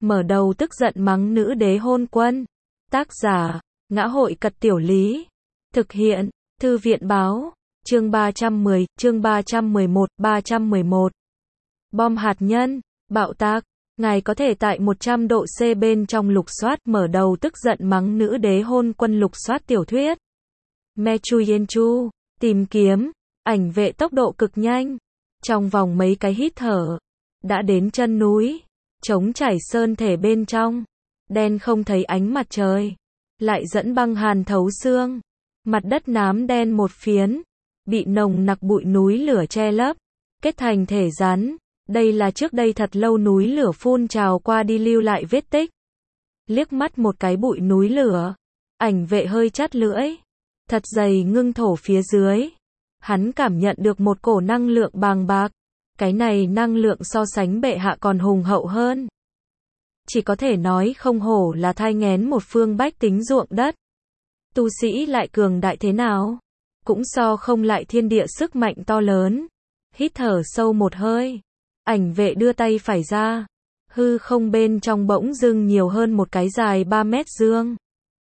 mở đầu tức giận mắng nữ đế hôn quân. Tác giả, Ngã Hội Cật Tiểu Lý. Thực hiện, Thư viện Báo. Chương 310, chương 311, 311. Bom hạt nhân, bạo tạc. Ngài có thể tại 100 độ C bên trong lục soát mở đầu tức giận mắng nữ đế hôn quân lục soát tiểu thuyết. Mechuyenchu, tìm kiếm, ảnh vệ tốc độ cực nhanh. Trong vòng mấy cái hít thở, đã đến chân núi, trống trải sơn thể bên trong, đen không thấy ánh mặt trời, lại dẫn băng hàn thấu xương. Mặt đất nám đen một phiến, bị nồng nặc bụi núi lửa che lấp, kết thành thể rắn. Đây là trước đây thật lâu núi lửa phun trào qua đi lưu lại vết tích. Liếc mắt một cái bụi núi lửa, ảnh vệ hơi chắt lưỡi, thật dày ngưng thổ phía dưới. Hắn cảm nhận được một cổ năng lượng bàng bạc. Cái này năng lượng so sánh bệ hạ còn hùng hậu hơn. Chỉ có thể nói không hổ là thai nghén một phương bách tính ruộng đất. Tu sĩ lại cường đại thế nào, cũng so không lại thiên địa sức mạnh to lớn. Hít thở sâu một hơi, ảnh vệ đưa tay phải ra, hư không bên trong bỗng dưng nhiều hơn một cái dài 3 mét dương.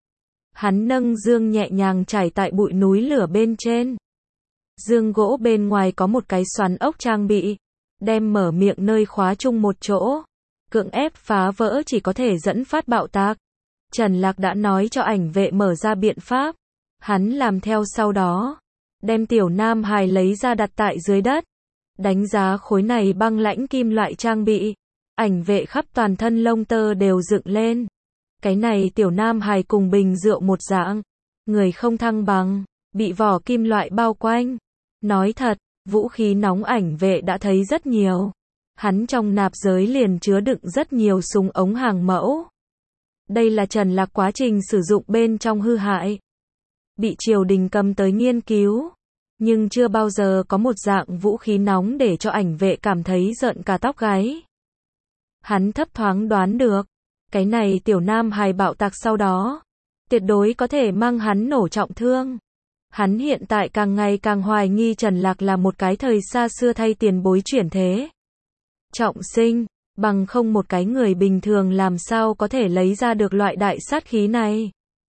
Hắn nâng dương nhẹ nhàng trải tại bụi núi lửa bên trên. Dương gỗ bên ngoài có một cái xoắn ốc trang bị, đem mở miệng nơi khóa chung một chỗ. Cưỡng ép phá vỡ chỉ có thể dẫn phát bạo tạc. Trần Lạc đã nói cho ảnh vệ mở ra biện pháp. Hắn làm theo sau đó. Đem tiểu nam hài lấy ra đặt tại dưới đất. Đánh giá khối này băng lãnh kim loại trang bị. Ảnh vệ khắp toàn thân lông tơ đều dựng lên. Cái này tiểu nam hài cùng bình rượu một dạng. Người không thăng bằng, bị vỏ kim loại bao quanh. Nói thật, vũ khí nóng ảnh vệ đã thấy rất nhiều. Hắn trong nạp giới liền chứa đựng rất nhiều súng ống hàng mẫu. Đây là Trần Lạc quá trình sử dụng bên trong hư hại. Bị triều đình cầm tới nghiên cứu. Nhưng chưa bao giờ có một dạng vũ khí nóng để cho ảnh vệ cảm thấy rợn cả tóc gáy. Hắn thấp thoáng đoán được. Cái này tiểu nam hài bạo tạc sau đó. Tuyệt đối có thể mang hắn nổ trọng thương. Hắn hiện tại càng ngày càng hoài nghi Trần Lạc là một cái thời xa xưa thay tiền bối chuyển thế. Trọng sinh, bằng không một cái người bình thường làm sao có thể lấy ra được loại đại sát khí này.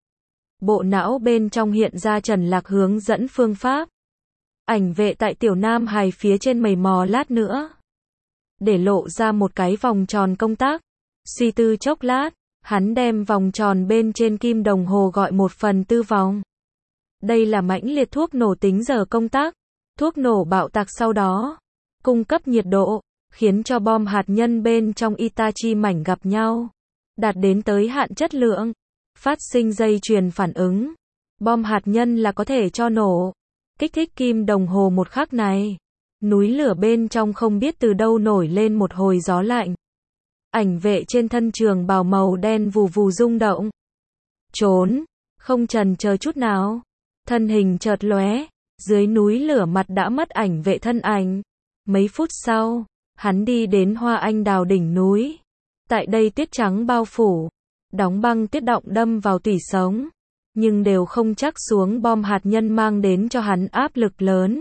Bộ não bên trong hiện ra Trần Lạc hướng dẫn phương pháp. Ảnh vệ tại tiểu nam hài phía trên mày mò lát nữa. Để lộ ra một cái vòng tròn công tắc. Suy tư chốc lát, hắn đem vòng tròn bên trên kim đồng hồ gọi 1/4 vòng. Đây là mãnh liệt thuốc nổ tính giờ công tắc. Thuốc nổ bạo tạc sau đó. Cung cấp nhiệt độ. Khiến cho bom hạt nhân bên trong Itachi mảnh gặp nhau. Đạt đến tới hạn chất lượng. Phát sinh dây chuyền phản ứng. Bom hạt nhân là có thể cho nổ. Kích thích kim đồng hồ một khắc này. Núi lửa bên trong không biết từ đâu nổi lên một hồi gió lạnh. Ảnh vệ trên thân trường bào màu đen vù vù rung động. Trốn. Không chần chờ chút nào. Thân hình chợt lóe. Dưới núi lửa mặt đã mất ảnh vệ thân ảnh. Mấy phút sau. Hắn đi đến Hoa Anh Đào đỉnh núi. Tại đây tuyết trắng bao phủ. Đóng băng tuyết động đâm vào tủy sống. Nhưng đều không chắc xuống bom hạt nhân mang đến cho hắn áp lực lớn.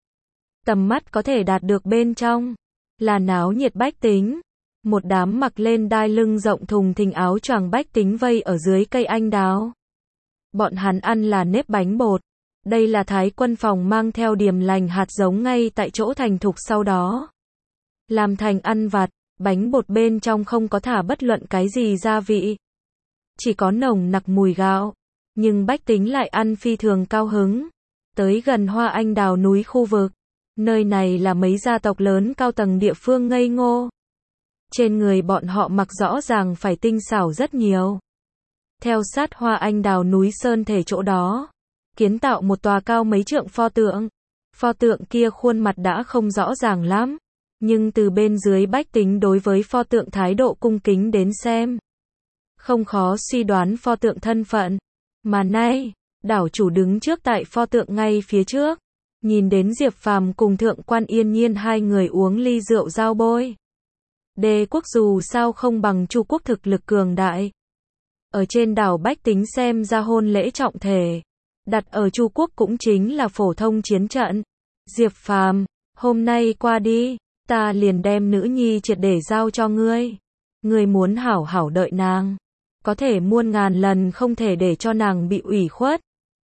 Tầm mắt có thể đạt được bên trong. Là náo nhiệt bách tính. Một đám mặc lên đai lưng rộng thùng thình áo choàng bách tính vây ở dưới cây anh đào. Bọn hắn ăn là nếp bánh bột. Đây là Thái Quân Phòng mang theo điềm lành hạt giống ngay tại chỗ thành thục sau đó. Làm thành ăn vặt, bánh bột bên trong không có thả bất luận cái gì gia vị. Chỉ có nồng nặc mùi gạo. Nhưng bách tính lại ăn phi thường cao hứng. Tới gần Hoa Anh Đào núi khu vực. Nơi này là mấy gia tộc lớn cao tầng địa phương ngây ngô. Trên người bọn họ mặc rõ ràng phải tinh xảo rất nhiều. Theo sát Hoa Anh Đào núi sơn thể chỗ đó. Kiến tạo một tòa cao mấy trượng pho tượng. Pho tượng kia khuôn mặt đã không rõ ràng lắm. Nhưng từ bên dưới bách tính đối với pho tượng thái độ cung kính đến xem. Không khó suy đoán pho tượng thân phận. Mà nay, đảo chủ đứng trước tại pho tượng ngay phía trước. Nhìn đến Diệp Phàm cùng Thượng quan Yên Nhiên hai người uống ly rượu giao bôi. Đế quốc dù sao không bằng Chu quốc thực lực cường đại. Ở trên đảo bách tính xem ra hôn lễ trọng thể. Đặt ở Chu quốc cũng chính là phổ thông chiến trận. Diệp Phàm, hôm nay qua đi. Ta liền đem nữ nhi triệt để giao cho ngươi. Ngươi muốn hảo hảo đợi nàng, có thể muôn ngàn lần không thể để cho nàng bị ủy khuất.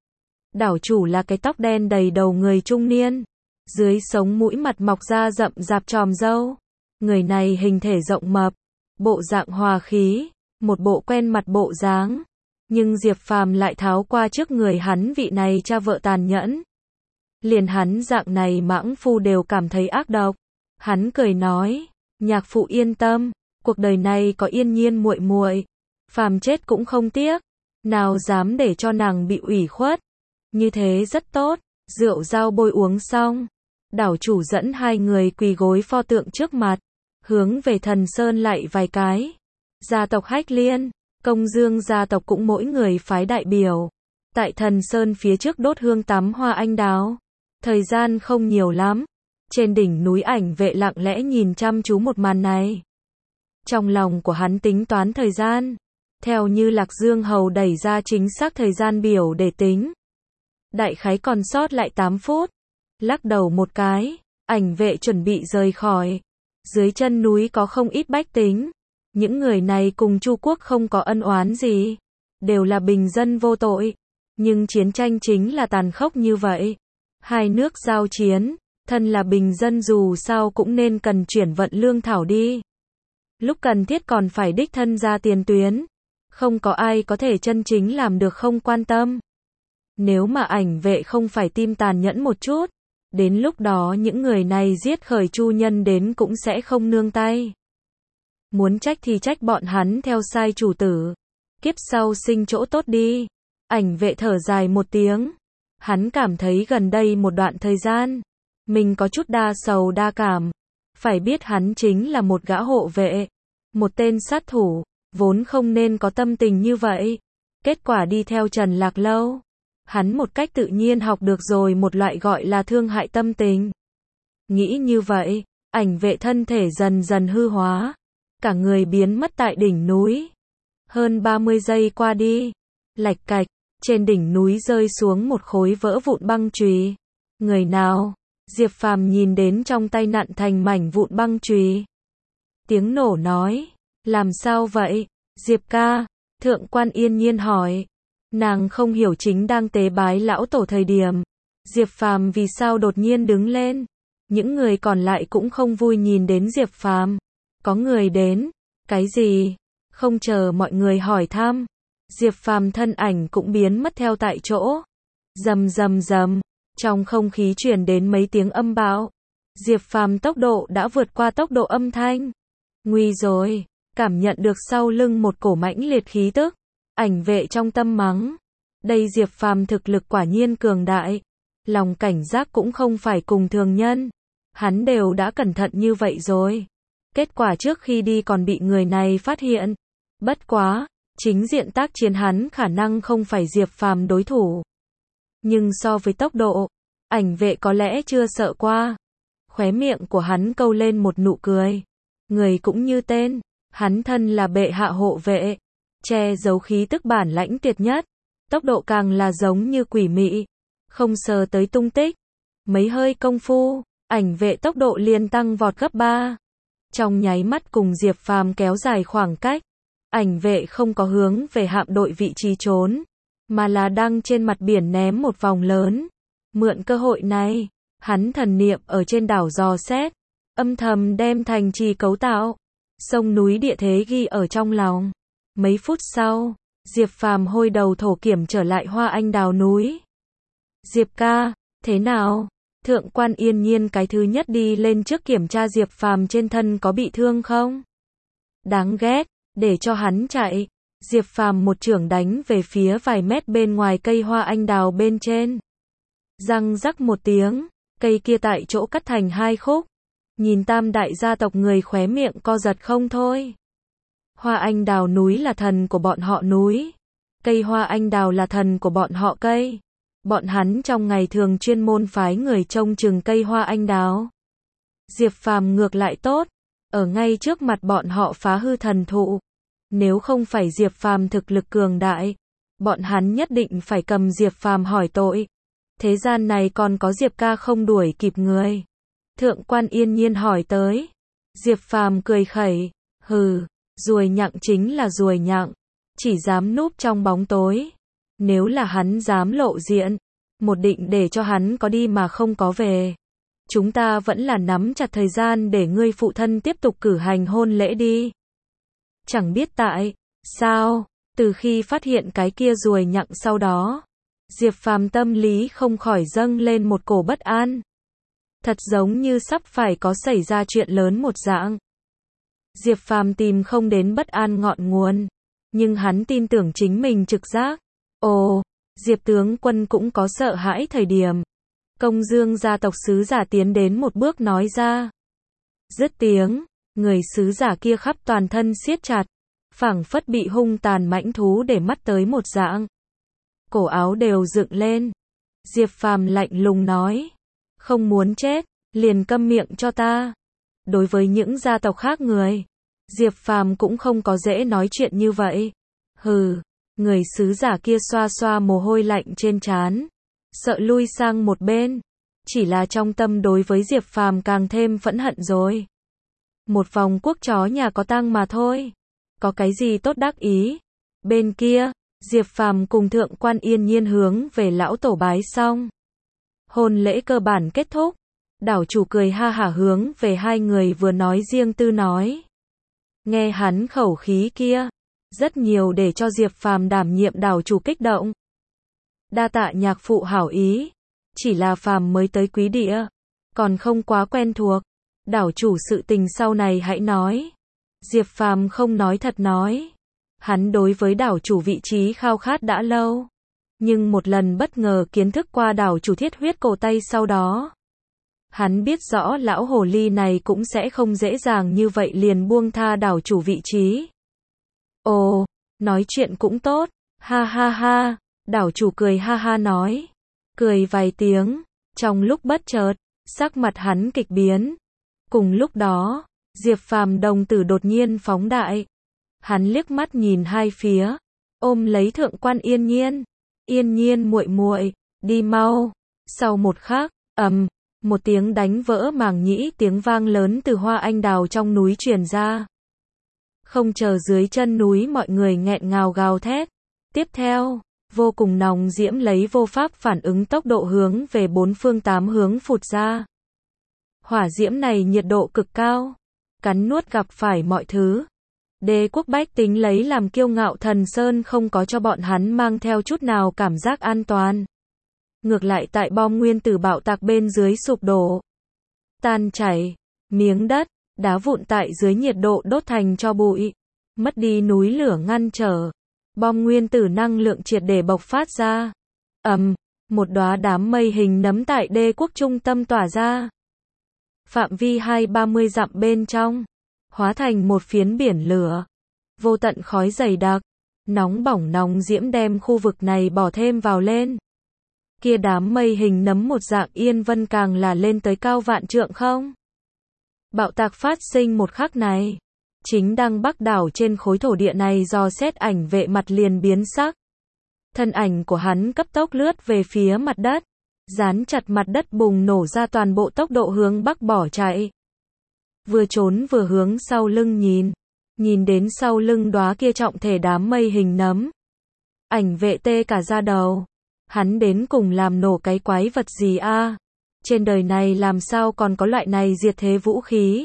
Đảo chủ là cái tóc đen đầy đầu người trung niên, dưới sống mũi mặt mọc ra rậm rạp chòm râu. Người này hình thể rộng mập, bộ dạng hòa khí, một bộ quen mặt bộ dáng. Nhưng Diệp Phàm lại tháo qua trước người hắn vị này cha vợ tàn nhẫn. Liền hắn dạng này mãng phu đều cảm thấy ác độc. Hắn cười nói, nhạc phụ yên tâm, cuộc đời này có Yên Nhiên muội muội, Phàm chết cũng không tiếc, nào dám để cho nàng bị ủy khuất. Như thế rất tốt. Rượu rau bôi uống xong, đảo chủ dẫn hai người quỳ gối pho tượng trước mặt, hướng về Thần Sơn lạy vài cái. Gia tộc Hách Liên, Công Dương gia tộc cũng mỗi người phái đại biểu, tại Thần Sơn phía trước đốt hương tắm hoa anh đào. Thời gian không nhiều lắm, trên đỉnh núi Ảnh Vệ lặng lẽ nhìn chăm chú một màn này. Trong lòng của hắn tính toán thời gian, theo như Lạc Dương Hầu đẩy ra chính xác thời gian biểu để tính. Đại khái còn sót lại 8 phút. Lắc đầu một cái, Ảnh Vệ chuẩn bị rời khỏi. Dưới chân núi có không ít bách tính. Những người này cùng Chu quốc không có ân oán gì, đều là bình dân vô tội. Nhưng chiến tranh chính là tàn khốc như vậy. Hai nước giao chiến, thân là bình dân dù sao cũng nên cần chuyển vận lương thảo đi. Lúc cần thiết còn phải đích thân ra tiền tuyến. Không có ai có thể chân chính làm được không quan tâm. Nếu mà Ảnh Vệ không phải tim tàn nhẫn một chút, đến lúc đó những người này giết khởi Chu nhân đến cũng sẽ không nương tay. Muốn trách thì trách bọn hắn theo sai chủ tử. Kiếp sau sinh chỗ tốt đi. Ảnh Vệ thở dài một tiếng. Hắn cảm thấy gần đây một đoạn thời gian, mình có chút đa sầu đa cảm. Phải biết hắn chính là một gã hộ vệ, một tên sát thủ, vốn không nên có tâm tình như vậy. Kết quả đi theo Trần Lạc Lâu, hắn một cách tự nhiên học được rồi một loại gọi là thương hại tâm tình. Nghĩ như vậy, Ảnh Vệ thân thể dần dần hư hóa, cả người biến mất tại đỉnh núi. Hơn 30 giây qua đi, lạch cạch, trên đỉnh núi rơi xuống một khối vỡ vụn băng chùy. Người nào? Diệp Phàm nhìn đến trong tay nặn thành mảnh vụn băng chùy. Tiếng nổ nói, làm sao vậy? Diệp ca, Thượng quan Yên Nhiên hỏi. Nàng không hiểu chính đang tế bái lão tổ thời điểm. Diệp Phàm vì sao đột nhiên đứng lên. Những người còn lại cũng không vui nhìn đến Diệp Phàm. Có người đến. Cái gì? Không chờ mọi người hỏi thăm. Diệp Phàm thân ảnh cũng biến mất theo tại chỗ. Rầm rầm rầm. Trong không khí truyền đến mấy tiếng âm bạo. Diệp Phàm tốc độ đã vượt qua tốc độ âm thanh. Nguy rồi. Cảm nhận được sau lưng một cổ mãnh liệt khí tức. Ảnh Vệ trong tâm mắng. Đây Diệp Phàm thực lực quả nhiên cường đại. Lòng cảnh giác cũng không phải cùng thường nhân. Hắn đều đã cẩn thận như vậy rồi. Kết quả trước khi đi còn bị người này phát hiện. Bất quá, chính diện tác chiến hắn khả năng không phải Diệp Phàm đối thủ. Nhưng so với tốc độ, Ảnh Vệ có lẽ chưa sợ qua. Khóe miệng của hắn câu lên một nụ cười. Người cũng như tên, hắn thân là bệ hạ hộ vệ, che giấu khí tức bản lãnh tuyệt nhất, tốc độ càng là giống như quỷ mị, không sờ tới tung tích. Mấy hơi công phu, Ảnh Vệ tốc độ liền tăng vọt gấp 3. Trong nháy mắt cùng Diệp Phàm kéo dài khoảng cách, Ảnh Vệ không có hướng về hạm đội vị trí trốn, mà là đang trên mặt biển ném một vòng lớn. Mượn cơ hội này, hắn thần niệm ở trên đảo dò xét, âm thầm đem thành trì cấu tạo, sông núi địa thế ghi ở trong lòng. Mấy phút sau, Diệp Phàm hôi đầu thổ kiểm trở lại Hoa Anh Đào núi. Diệp ca, thế nào? Thượng quan Yên Nhiên cái thứ nhất đi lên trước kiểm tra Diệp Phàm trên thân có bị thương không? Đáng ghét, để cho hắn chạy. Diệp Phàm một chưởng đánh về phía vài mét bên ngoài cây hoa anh đào bên trên. Răng rắc một tiếng, cây kia tại chỗ cắt thành hai khúc. Nhìn Tam đại gia tộc người khóe miệng co giật không thôi. Hoa anh đào núi là thần của bọn họ núi. Cây hoa anh đào là thần của bọn họ cây. Bọn hắn trong ngày thường chuyên môn phái người trông chừng cây hoa anh đào. Diệp Phàm ngược lại tốt, ở ngay trước mặt bọn họ phá hư thần thụ. Nếu không phải Diệp Phàm thực lực cường đại, bọn hắn nhất định phải cầm Diệp Phàm hỏi tội. Thế gian này còn có Diệp ca không đuổi kịp người? Thượng quan Yên Nhiên hỏi tới. Diệp Phàm cười khẩy, hừ, Ruồi nhặng chính là ruồi nhặng, chỉ dám núp trong bóng tối. Nếu là hắn dám lộ diện, một định để cho hắn có đi mà không có về. Chúng ta vẫn là nắm chặt thời gian để ngươi phụ thân tiếp tục cử hành hôn lễ đi. Chẳng biết tại sao, từ khi phát hiện cái kia ruồi nhặng sau đó, Diệp Phàm tâm lý không khỏi dâng lên một cổ bất an. Thật giống như sắp phải có xảy ra chuyện lớn một dạng. Diệp Phàm tìm không đến bất an ngọn nguồn, nhưng hắn tin tưởng chính mình trực giác. Ồ, Diệp tướng quân cũng có sợ hãi thời điểm. Công Dương gia tộc sứ giả tiến đến một bước nói ra. Dứt tiếng, người sứ giả kia khắp toàn thân siết chặt, phảng phất bị hung tàn mãnh thú để mắt tới một dạng. Cổ áo đều dựng lên. Diệp Phàm lạnh lùng nói, không muốn chết, liền câm miệng cho ta. Đối với những gia tộc khác người, Diệp Phàm cũng không có dễ nói chuyện như vậy. Hừ, người sứ giả kia xoa xoa mồ hôi lạnh trên trán, sợ lui sang một bên, chỉ là trong tâm đối với Diệp Phàm càng thêm phẫn hận rồi. Một vòng quốc chó nhà có tang mà thôi, có cái gì tốt đắc ý. Bên kia, Diệp Phàm cùng Thượng quan Yên Nhiên hướng về lão tổ bái xong. Hôn lễ cơ bản kết thúc, đảo chủ cười ha hả hướng về hai người vừa nói riêng tư nói. Nghe hắn khẩu khí kia, rất nhiều để cho Diệp Phàm đảm nhiệm đảo chủ kích động. Đa tạ nhạc phụ hảo ý, chỉ là Phàm mới tới quý địa, còn không quá quen thuộc, đảo chủ sự tình sau này hãy nói. Diệp Phàm không nói thật nói, hắn đối với đảo chủ vị trí khao khát đã lâu, nhưng một lần bất ngờ kiến thức qua đảo chủ thiết huyết cổ tay sau đó, hắn biết rõ lão hồ ly này cũng sẽ không dễ dàng như vậy liền buông tha đảo chủ vị trí. Ồ, nói chuyện cũng tốt, ha ha ha, đảo chủ cười ha ha nói, cười vài tiếng, trong lúc bất chợt, sắc mặt hắn kịch biến. Cùng lúc đó, Diệp Phàm đồng tử đột nhiên phóng đại. Hắn liếc mắt nhìn hai phía, ôm lấy Thượng quan Yên Nhiên. Yên Nhiên muội muội, đi mau. Sau một khắc, một tiếng đánh vỡ màng nhĩ tiếng vang lớn từ hoa anh đào trong núi truyền ra. Không chờ dưới chân núi mọi người nghẹn ngào gào thét. Tiếp theo, vô cùng nóng diễm lấy vô pháp phản ứng tốc độ hướng về bốn phương tám hướng phụt ra. Hỏa diễm này nhiệt độ cực cao, cắn nuốt gặp phải mọi thứ. Đế quốc bách tính lấy làm kiêu ngạo Thần Sơn không có cho bọn hắn mang theo chút nào cảm giác an toàn. Ngược lại tại bom nguyên tử bạo tạc bên dưới sụp đổ, tan chảy, miếng đất, đá vụn tại dưới nhiệt độ đốt thành tro bụi, mất đi núi lửa ngăn trở. Bom nguyên tử năng lượng triệt để bộc phát ra. Một đóa đám mây hình nấm tại đế quốc trung tâm tỏa ra. Phạm vi 20-30 dặm bên trong, hóa thành một phiến biển lửa. Vô tận khói dày đặc, nóng bỏng nóng diễm đem khu vực này bỏ thêm vào lên. Kia đám mây hình nấm một dạng yên vân càng là lên tới cao vạn trượng không. Bạo tạc phát sinh một khắc này, chính đang Bắc đảo trên khối thổ địa này do xét ảnh vệ mặt liền biến sắc. Thân ảnh của hắn cấp tốc lướt về phía mặt đất, dán chặt mặt đất bùng nổ ra toàn bộ tốc độ hướng Bắc bỏ chạy. Vừa trốn vừa hướng sau lưng nhìn đến sau lưng đóa kia trọng thể đám mây hình nấm. Ảnh vệ tê cả da đầu, hắn đến cùng làm nổ cái quái vật gì a? Trên đời này làm sao còn có loại này diệt thế vũ khí?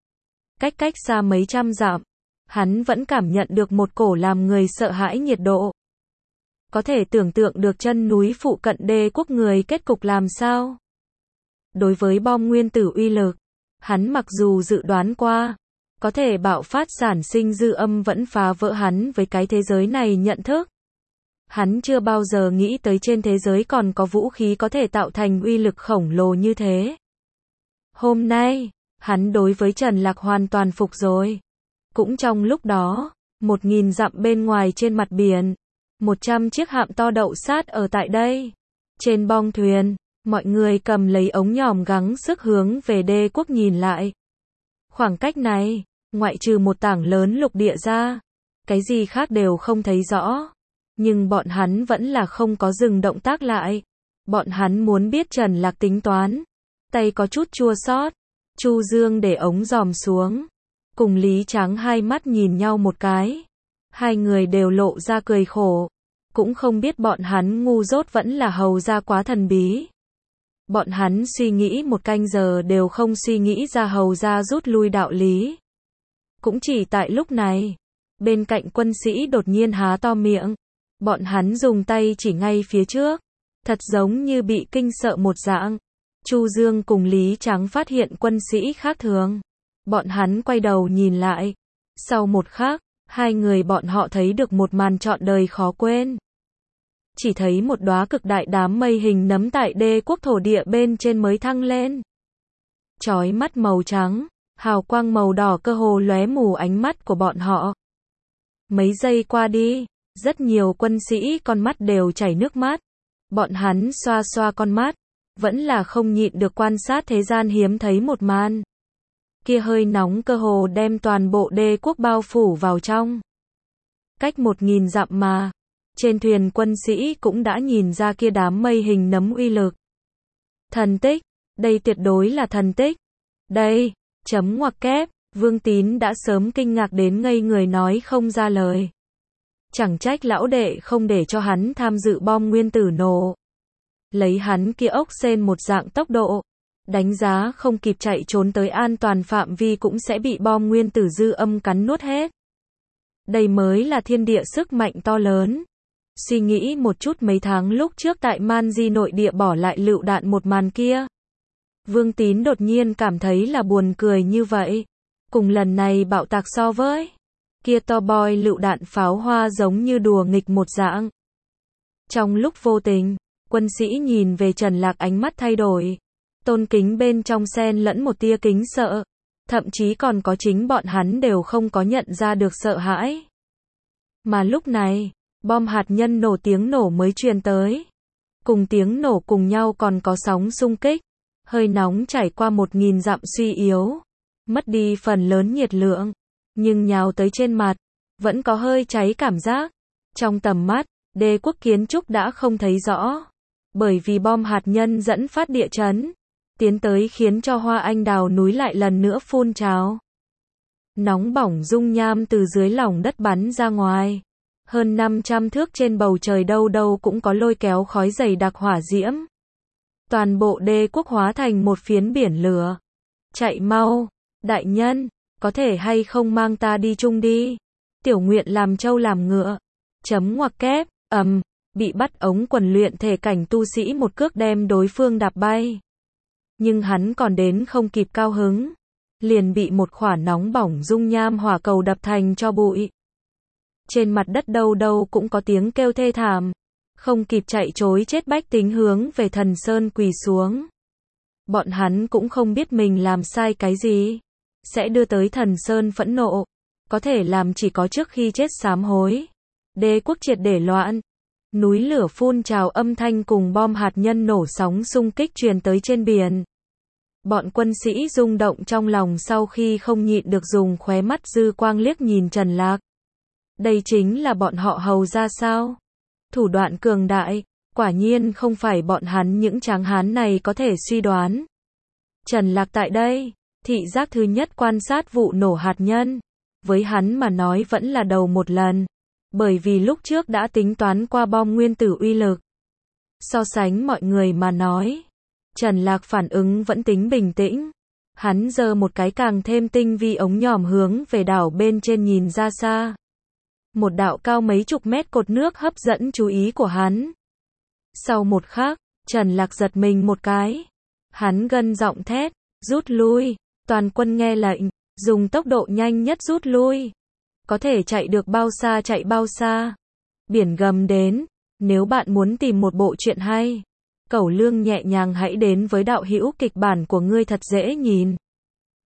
Cách xa mấy trăm dặm, hắn vẫn cảm nhận được một cổ làm người sợ hãi nhiệt độ. Có thể tưởng tượng được chân núi phụ cận đế quốc người kết cục làm sao? Đối với bom nguyên tử uy lực, hắn mặc dù dự đoán qua, có thể bạo phát sản sinh dư âm vẫn phá vỡ hắn với cái thế giới này nhận thức. Hắn chưa bao giờ nghĩ tới trên thế giới còn có vũ khí có thể tạo thành uy lực khổng lồ như thế. Hôm nay, hắn đối với Trần Lạc hoàn toàn phục rồi. Cũng trong lúc đó, 1000 dặm bên ngoài trên mặt biển, 100 chiếc hạm to đậu sát ở tại đây. Trên bong thuyền, mọi người cầm lấy ống nhòm gắng sức hướng về đế quốc nhìn lại. Khoảng cách này, ngoại trừ một tảng lớn lục địa ra, cái gì khác đều không thấy rõ. Nhưng bọn hắn vẫn là không có dừng động tác lại. Bọn hắn muốn biết Trần Lạc tính toán. Tay có chút chua xót. Chu Dương để ống giòm xuống, cùng Lý Tráng hai mắt nhìn nhau một cái. Hai người đều lộ ra cười khổ. Cũng không biết bọn hắn ngu dốt vẫn là hầu ra quá thần bí. Bọn hắn suy nghĩ một canh giờ đều không suy nghĩ ra hầu ra rút lui đạo lý. Cũng chỉ tại lúc này, bên cạnh quân sĩ đột nhiên há to miệng. Bọn hắn dùng tay chỉ ngay phía trước. Thật giống như bị kinh sợ một dạng. Chu Dương cùng Lý Tráng phát hiện quân sĩ khác thường. Bọn hắn quay đầu nhìn lại. Sau một khắc, hai người bọn họ thấy được một màn trọn đời khó quên. Chỉ thấy một đóa cực đại đám mây hình nấm tại đế quốc thổ địa bên trên mới thăng lên. Chói mắt màu trắng, hào quang màu đỏ cơ hồ lóe mù ánh mắt của bọn họ. Mấy giây qua đi, rất nhiều quân sĩ con mắt đều chảy nước mắt. Bọn hắn xoa xoa con mắt, vẫn là không nhịn được quan sát thế gian hiếm thấy một màn. Kia hơi nóng cơ hồ đem toàn bộ đế quốc bao phủ vào trong. Cách 1000 dặm mà, trên thuyền quân sĩ cũng đã nhìn ra kia đám mây hình nấm uy lực. Thần tích, đây tuyệt đối là thần tích. Đây, chấm ngoặc kép, Vương Tín đã sớm kinh ngạc đến ngây người nói không ra lời. Chẳng trách lão đệ không để cho hắn tham dự bom nguyên tử nổ. Lấy hắn kia ốc sên một dạng tốc độ, đánh giá không kịp chạy trốn tới an toàn phạm vi cũng sẽ bị bom nguyên tử dư âm cắn nuốt hết. Đây mới là thiên địa sức mạnh to lớn. Suy nghĩ một chút mấy tháng lúc trước tại Man Di nội địa bỏ lại lựu đạn một màn kia. Vương Tín đột nhiên cảm thấy là buồn cười như vậy. Cùng lần này bạo tạc so với kia to boy lựu đạn pháo hoa giống như đùa nghịch một dạng. Trong lúc vô tình, quân sĩ nhìn về Trần Lạc ánh mắt thay đổi. Tôn kính bên trong xen lẫn một tia kính sợ. Thậm chí còn có chính bọn hắn đều không có nhận ra được sợ hãi. Mà lúc này, bom hạt nhân nổ tiếng nổ mới truyền tới. Cùng tiếng nổ cùng nhau còn có sóng xung kích. Hơi nóng trải qua 1000 dặm suy yếu. Mất đi phần lớn nhiệt lượng. Nhưng nhào tới trên mặt, vẫn có hơi cháy cảm giác. Trong tầm mắt, đế quốc kiến trúc đã không thấy rõ. Bởi vì bom hạt nhân dẫn phát địa chấn. Tiến tới khiến cho hoa anh đào núi lại lần nữa phun trào. Nóng bỏng dung nham từ dưới lòng đất bắn ra ngoài. Hơn 500 thước trên bầu trời đâu đâu cũng có lôi kéo khói dày đặc hỏa diễm. Toàn bộ đế quốc hóa thành một phiến biển lửa. Chạy mau, đại nhân, có thể hay không mang ta đi chung đi. Tiểu Nguyện làm trâu làm ngựa. Chấm ngoặc kép, bị bắt ống quần luyện thể cảnh tu sĩ một cước đem đối phương đạp bay. Nhưng hắn còn đến không kịp cao hứng. Liền bị một khỏa nóng bỏng dung nham hỏa cầu đập thành cho bụi. Trên mặt đất đâu đâu cũng có tiếng kêu thê thảm. Không kịp chạy trối chết bách tính hướng về Thần Sơn quỳ xuống. Bọn hắn cũng không biết mình làm sai cái gì. Sẽ đưa tới Thần Sơn phẫn nộ. Có thể làm chỉ có trước khi chết sám hối. Đế quốc triệt để loạn. Núi lửa phun trào âm thanh cùng bom hạt nhân nổ sóng xung kích truyền tới trên biển. Bọn quân sĩ rung động trong lòng sau khi không nhịn được dùng khóe mắt dư quang liếc nhìn Trần Lạc. Đây chính là bọn họ hầu ra sao? Thủ đoạn cường đại, quả nhiên không phải bọn hắn những tráng hán này có thể suy đoán. Trần Lạc tại đây, thị giác thứ nhất quan sát vụ nổ hạt nhân. Với hắn mà nói vẫn là đầu một lần. Bởi vì lúc trước đã tính toán qua bom nguyên tử uy lực. So sánh mọi người mà nói, Trần Lạc phản ứng vẫn tính bình tĩnh. Hắn giơ một cái càng thêm tinh vi ống nhòm hướng về đảo bên trên nhìn ra xa. Một đạo cao mấy chục mét cột nước hấp dẫn chú ý của hắn. Sau một khắc, Trần Lạc giật mình một cái. Hắn gân giọng thét, rút lui, toàn quân nghe lệnh, dùng tốc độ nhanh nhất rút lui. Có thể chạy được bao xa chạy bao xa. Biển gầm đến, nếu bạn muốn tìm một bộ truyện hay, Cẩu Lương nhẹ nhàng hãy đến với đạo hữu kịch bản của ngươi thật dễ nhìn.